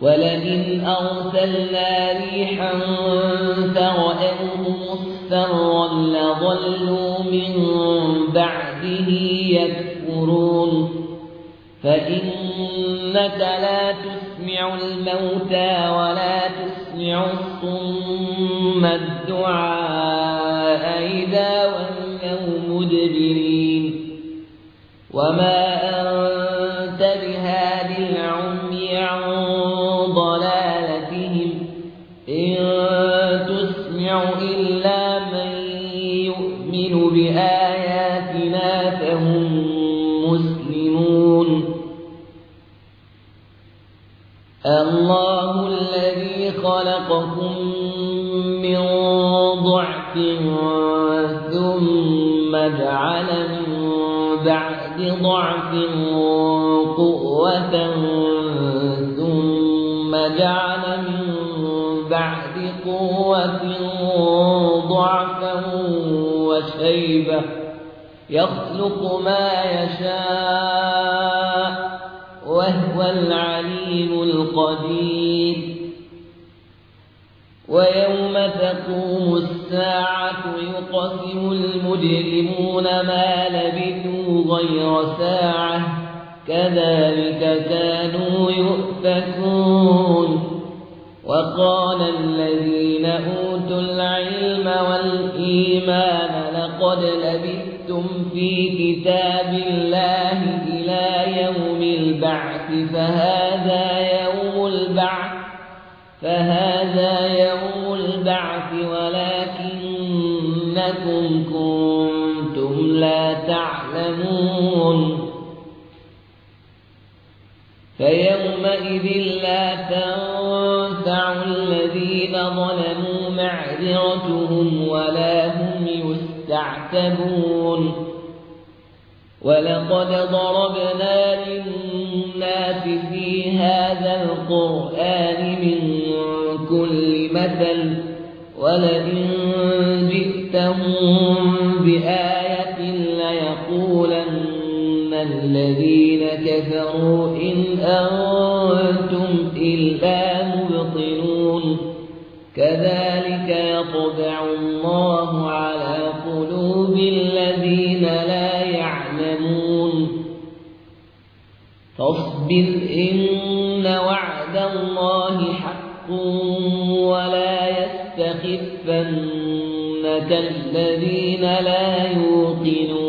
ولئن أرسلنا ريحا فرأوه مصفرا لظلوا من بعده يكفرون فإنك لا تسمع الموتى ولا تسمع الصم الدعاء إذا ولوا مدبرين وما أنت بهاد العمي عن ضلالتهم إن تسمع إلا من يؤمن بآياتنا فهم مسلمون الله الذي خلقكم من ضعف ثم جعل من بعد ضعف قوة ثم جعل من بعد قوة ضعفا وشيبة يخلق ما يشاء وهو العليم القدير ويوم تقوم الساعة يقسم المجرمون ما لبثوا غير ساعة كذلك كانوا يؤفكون وقال الذين أوتوا العلم والإيمان لقد لبثتم في كتاب الله إلى يوم البعث فهذا يوم البعث ولكنكم كنتم لا تعلمون فيومئذ لا تنفع الذين ظلموا معذرتهم ولا هم يستعتبون ولقد ضربنا للناس في هذا القرآن من كل مثل ولئن جئتهم بآية ليقولن الذين كفروا إن أنتم إلا مبطلون كذلك يطبع الله على قلوب الذين لا يعلمون فاصبر إن وعد الله حق ولا يستخفنك الذين لا يوقنون